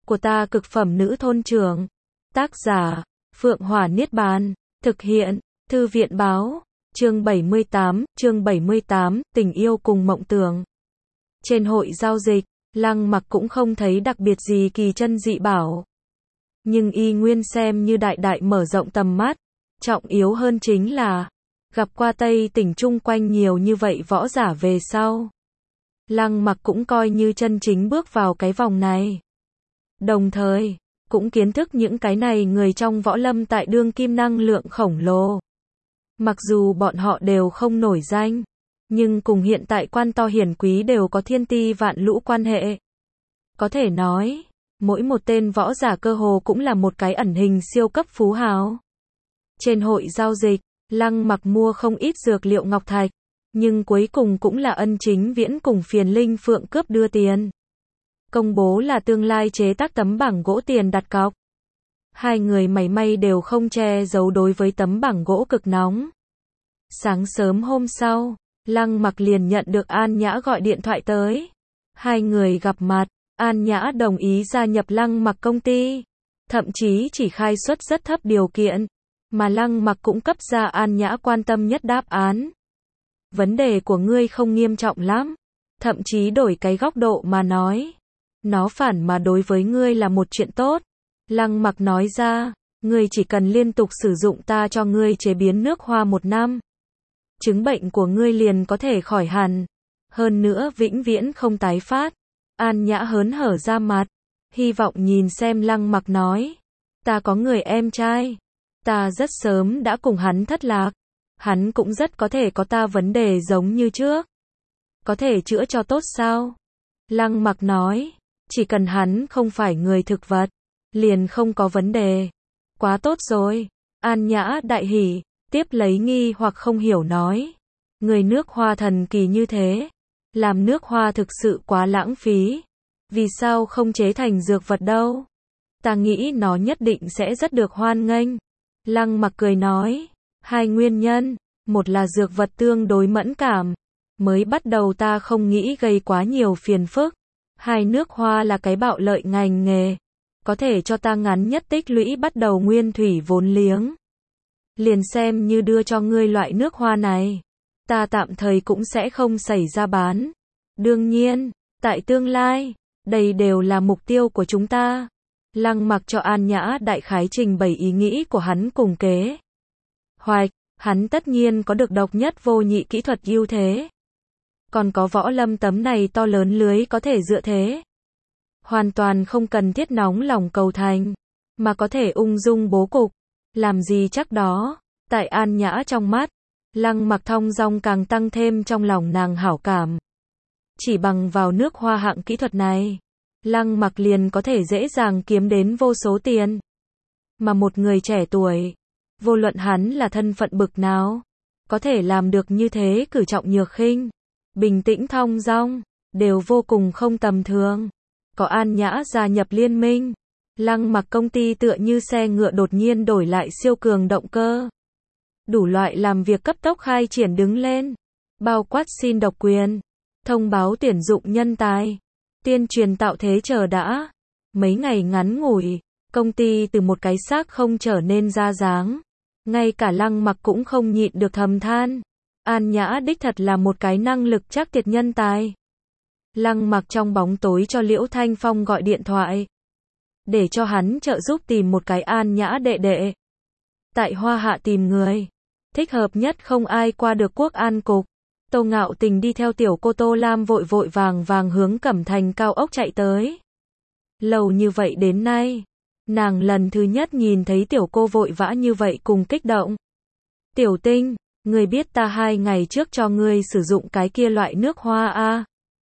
của ta cực phẩm nữ thôn trưởng. Tác giả, Phượng Hỏa Niết Bàn. Thực hiện, Thư viện Báo. Chương 78, tình yêu cùng mộng tưởng. Trên hội giao dịch, Lăng Mặc cũng không thấy đặc biệt gì kỳ chân dị bảo. Nhưng y nguyên xem như đại đại mở rộng tầm mắt. Trọng yếu hơn chính là, gặp qua Tây tỉnh chung quanh nhiều như vậy võ giả về sau. Lăng Mặc cũng coi như chân chính bước vào cái vòng này. Đồng thời, cũng kiến thức những cái này người trong võ lâm tại đương kim năng lượng khổng lồ. Mặc dù bọn họ đều không nổi danh, nhưng cùng hiện tại quan to hiển quý đều có thiên ti vạn lũ quan hệ. Có thể nói, mỗi một tên võ giả cơ hồ cũng là một cái ẩn hình siêu cấp phú hào. Trên hội giao dịch, Lăng Mặc mua không ít dược liệu ngọc thạch, nhưng cuối cùng cũng là Ân Chính Viễn cùng Phiền Linh Phượng cướp đưa tiền. Công bố là tương lai chế tác tấm bảng gỗ tiền đặt cọc. Hai người mảy may đều không che giấu đối với tấm bảng gỗ cực nóng. Sáng sớm hôm sau, Lăng Mặc liền nhận được An Nhã gọi điện thoại tới. Hai người gặp mặt, An Nhã đồng ý gia nhập Lăng Mặc công ty. Thậm chí chỉ khai xuất rất thấp điều kiện, mà Lăng Mặc cũng cấp ra An Nhã quan tâm nhất đáp án. Vấn đề của ngươi không nghiêm trọng lắm. Thậm chí đổi cái góc độ mà nói, nó phản mà đối với ngươi là một chuyện tốt. Lăng Mặc nói ra, ngươi chỉ cần liên tục sử dụng ta cho ngươi chế biến nước hoa 1 năm. Chứng bệnh của ngươi liền có thể khỏi hẳn. Hơn nữa vĩnh viễn không tái phát. An Nhã hớn hở ra mặt, hy vọng nhìn xem Lăng Mặc nói. Ta có người em trai. Ta rất sớm đã cùng hắn thất lạc. Hắn cũng rất có thể có ta vấn đề giống như trước. Có thể chữa cho tốt sao? Lăng Mặc nói, chỉ cần hắn không phải người thực vật, liền không có vấn đề. Quá tốt rồi. An Nhã đại hỉ, tiếp lấy nghi hoặc không hiểu nói. Người nước hoa thần kỳ như thế. Làm nước hoa thực sự quá lãng phí. Vì sao không chế thành dược vật đâu? Ta nghĩ nó nhất định sẽ rất được hoan nghênh. Lăng Mặc cười nói, hai nguyên nhân, một là dược vật tương đối mẫn cảm. Mới bắt đầu ta không nghĩ gây quá nhiều phiền phức. Hai nước hoa là cái bạo lợi ngành nghề. Có thể cho ta ngắn nhất tích lũy bắt đầu nguyên thủy vốn liếng. Liền xem như đưa cho ngươi loại nước hoa này. Ta tạm thời cũng sẽ không xảy ra bán. Đương nhiên, tại tương lai, đây đều là mục tiêu của chúng ta. Lăng Mặc cho An Nhã đại khái trình bày ý nghĩ của hắn cùng kế hoạch. Hắn tất nhiên có được độc nhất vô nhị kỹ thuật ưu thế. Còn có võ lâm tấm này to lớn lưới có thể dựa thế. Hoàn toàn không cần thiết nóng lòng cầu thành, mà có thể ung dung bố cục. Làm gì chắc đó. Tại An Nhã trong mắt, Lăng Mặc thong dong càng tăng thêm trong lòng nàng hảo cảm. Chỉ bằng vào nước hoa hạng kỹ thuật này, Lăng Mặc liền có thể dễ dàng kiếm đến vô số tiền. Mà một người trẻ tuổi, vô luận hắn là thân phận bực nào, có thể làm được như thế cử trọng nhược khinh, bình tĩnh thong dong, đều vô cùng không tầm thường. Có An Nhã gia nhập liên minh, Lăng Mặc công ty tựa như xe ngựa đột nhiên đổi lại siêu cường động cơ. Đủ loại làm việc cấp tốc khai triển đứng lên, bao quát xin độc quyền, thông báo tuyển dụng nhân tài, tuyên truyền tạo thế chờ đã. Mấy ngày ngắn ngủi, công ty từ một cái xác không trở nên ra dáng. Ngay cả Lăng Mặc cũng không nhịn được thầm than. An Nhã đích thật là một cái năng lực chắc tuyệt nhân tài. Lăng Mặc trong bóng tối cho Liễu Thanh Phong gọi điện thoại. Để cho hắn trợ giúp tìm một cái An Nhã đệ đệ. Tại Hoa Hạ tìm người. Thích hợp nhất không ai qua được Quốc An Cục. Tô Ngạo Tình đi theo tiểu cô Tô Lam vội vội vàng vàng hướng Cẩm Thành cao ốc chạy tới. Lâu như vậy đến nay, nàng lần thứ nhất nhìn thấy tiểu cô vội vã như vậy cùng kích động. Tiểu Tinh, ngươi biết ta 2 ngày trước cho ngươi sử dụng cái kia loại nước hoa a?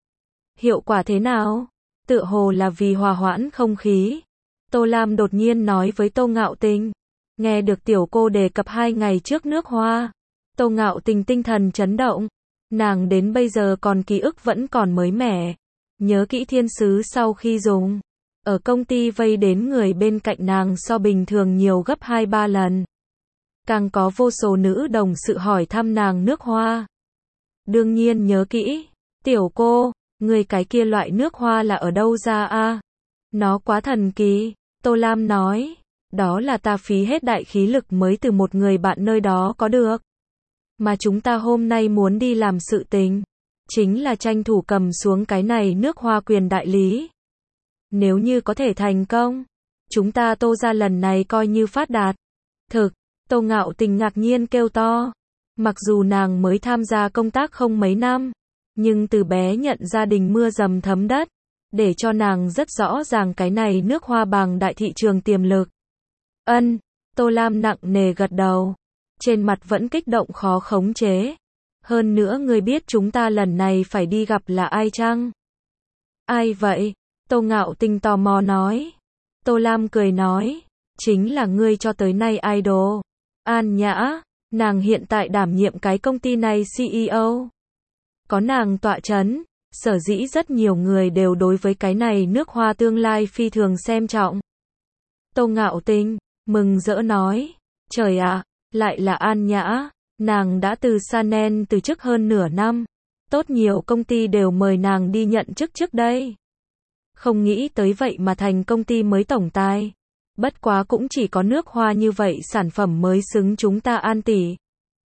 Hiệu quả thế nào? Tựa hồ là vì hòa hoãn không khí. Tô Lam đột nhiên nói với Tô Ngạo Tình. Nghe được tiểu cô đề cập 2 ngày trước nước hoa, Tô Ngạo Tình tinh thần chấn động. Nàng đến bây giờ còn ký ức vẫn còn mới mẻ. Nhớ kỹ thiên sứ sau khi dùng, ở công ty vây đến người bên cạnh nàng so bình thường nhiều gấp 2-3 lần. Càng có vô số nữ đồng sự hỏi thăm nàng nước hoa. Đương nhiên nhớ kỹ. Tiểu cô, người cái kia loại nước hoa là ở đâu ra a? Nó quá thần kỳ, Tô Lam nói. Đó là ta phí hết đại khí lực mới từ một người bạn nơi đó có được. Mà chúng ta hôm nay muốn đi làm sự tình, chính là tranh thủ cầm xuống cái này nước hoa quyền đại lý. Nếu như có thể thành công, chúng ta Tô gia lần này coi như phát đạt. Thực, Tô Ngạo Tình ngạc nhiên kêu to. Mặc dù nàng mới tham gia công tác không mấy năm, nhưng từ bé nhận gia đình mưa dầm thấm đất, để cho nàng rất rõ ràng cái này nước hoa bằng đại thị trường tiềm lực. Ân, Tô Lam nặng nề gật đầu. Trên mặt vẫn kích động khó khống chế. Hơn nữa ngươi biết chúng ta lần này phải đi gặp là ai chăng? Ai vậy? Tô Ngạo Tình tò mò nói. Tô Lam cười nói. Chính là ngươi cho tới nay idol. An Nhã, nàng hiện tại đảm nhiệm cái công ty này CEO. Có nàng tọa chấn, sở dĩ rất nhiều người đều đối với cái này nước hoa tương lai phi thường xem trọng. Tô Ngạo Tình, mừng rỡ nói. Trời ạ, lại là An Nhã, nàng đã từ Chanel từ chức hơn nửa năm. Tốt nhiều công ty đều mời nàng đi nhận chức trước đây. Không nghĩ tới vậy mà thành công ty mới tổng tài. Bất quá cũng chỉ có nước hoa như vậy sản phẩm mới xứng chúng ta An tỷ.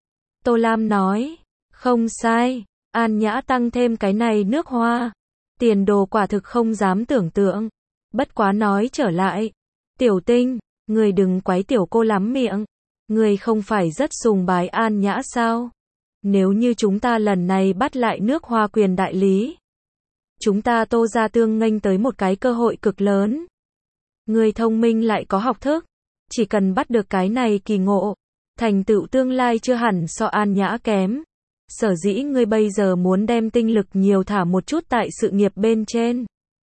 Tô Lam nói, không sai, An Nhã tăng thêm cái này nước hoa. Tiền đồ quả thực không dám tưởng tượng. Bất quá nói trở lại, Tiểu Tinh, người đừng quái tiểu cô lắm miệng. Người không phải rất sùng bái An Nhã sao? Nếu như chúng ta lần này bắt lại nước hoa quyền đại lý, chúng ta Tô gia tương nghênh tới một cái cơ hội cực lớn. Người thông minh lại có học thức, chỉ cần bắt được cái này kỳ ngộ, thành tựu tương lai chưa hẳn so An Nhã kém. Sở dĩ ngươi bây giờ muốn đem tinh lực nhiều thả một chút tại sự nghiệp bên trên.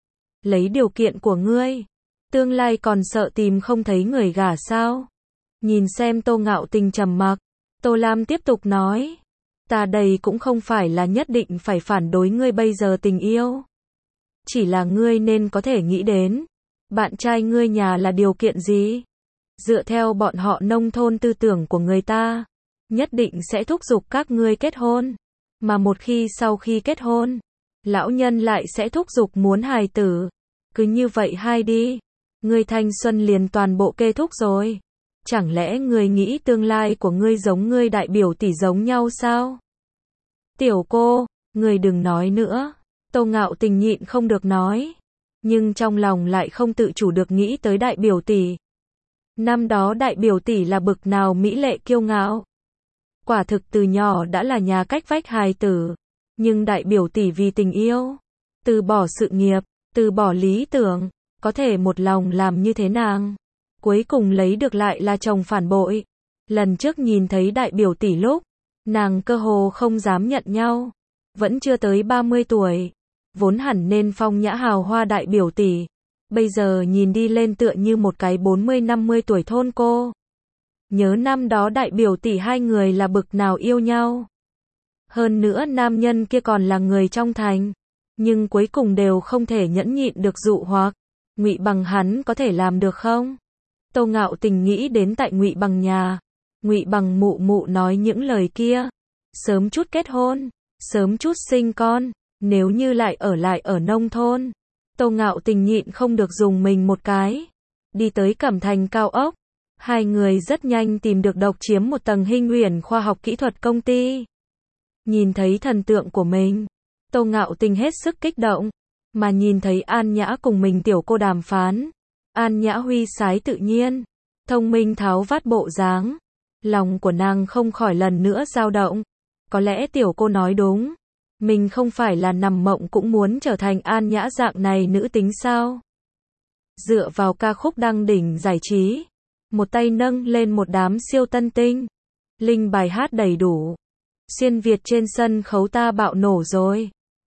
Lấy điều kiện của ngươi, tương lai còn sợ tìm không thấy người gả sao? Nhìn xem Tô Ngạo Tình trầm mặc, Tô Lam tiếp tục nói. Ta đây cũng không phải là nhất định phải phản đối ngươi bây giờ tình yêu. Chỉ là ngươi nên có thể nghĩ đến, bạn trai ngươi nhà là điều kiện gì? Dựa theo bọn họ nông thôn tư tưởng của người ta, nhất định sẽ thúc giục các ngươi kết hôn. Mà một khi sau khi kết hôn, lão nhân lại sẽ thúc giục muốn hài tử. Cứ như vậy hai đi, ngươi thanh xuân liền toàn bộ kết thúc rồi. Chẳng lẽ ngươi nghĩ tương lai của ngươi giống ngươi đại biểu tỷ giống nhau sao? Tiểu cô, ngươi đừng nói nữa. Tô Ngạo Tình nhịn không được nói. Nhưng trong lòng lại không tự chủ được nghĩ tới đại biểu tỷ. Năm đó đại biểu tỷ là bực nào mỹ lệ kiêu ngạo. Quả thực từ nhỏ đã là nhà cách vách hài tử. Nhưng đại biểu tỷ vì tình yêu, từ bỏ sự nghiệp, từ bỏ lý tưởng, có thể một lòng làm như thế nàng. Cuối cùng lấy được lại là chồng phản bội. Lần trước nhìn thấy đại biểu tỷ lúc, nàng cơ hồ không dám nhận nhau. Vẫn chưa tới 30 tuổi. Vốn hẳn nên phong nhã hào hoa đại biểu tỷ. Bây giờ nhìn đi lên tựa như một cái 40-50 tuổi thôn cô. Nhớ năm đó đại biểu tỷ hai người là bực nào yêu nhau. Hơn nữa nam nhân kia còn là người trong thành. Nhưng cuối cùng đều không thể nhẫn nhịn được dụ hoặc. Ngụy Bằng hắn có thể làm được không? Tô Ngạo Tình nghĩ đến tại Ngụy Bằng nhà. Ngụy Bằng mụ mụ nói những lời kia. Sớm chút kết hôn, sớm chút sinh con. Nếu như lại ở nông thôn. Tô Ngạo Tình nhịn không được dùng mình một cái. Đi tới Cẩm Thành cao ốc. Hai người rất nhanh tìm được độc chiếm một tầng Hinh Uyển khoa học kỹ thuật công ty. Nhìn thấy thần tượng của mình, Tô Ngạo Tình hết sức kích động. Mà nhìn thấy An Nhã cùng mình tiểu cô đàm phán. An Nhã huy sái tự nhiên, thông minh tháo vát bộ dáng. Lòng của nàng không khỏi lần nữa dao động. Có lẽ tiểu cô nói đúng. Mình không phải là nằm mộng cũng muốn trở thành An Nhã dạng này nữ tính sao? Dựa vào ca khúc đăng đỉnh giải trí, một tay nâng lên một đám siêu tân tinh. Linh bài hát đầy đủ. Xuyên Việt trên sân khấu ta bạo nổ rồi.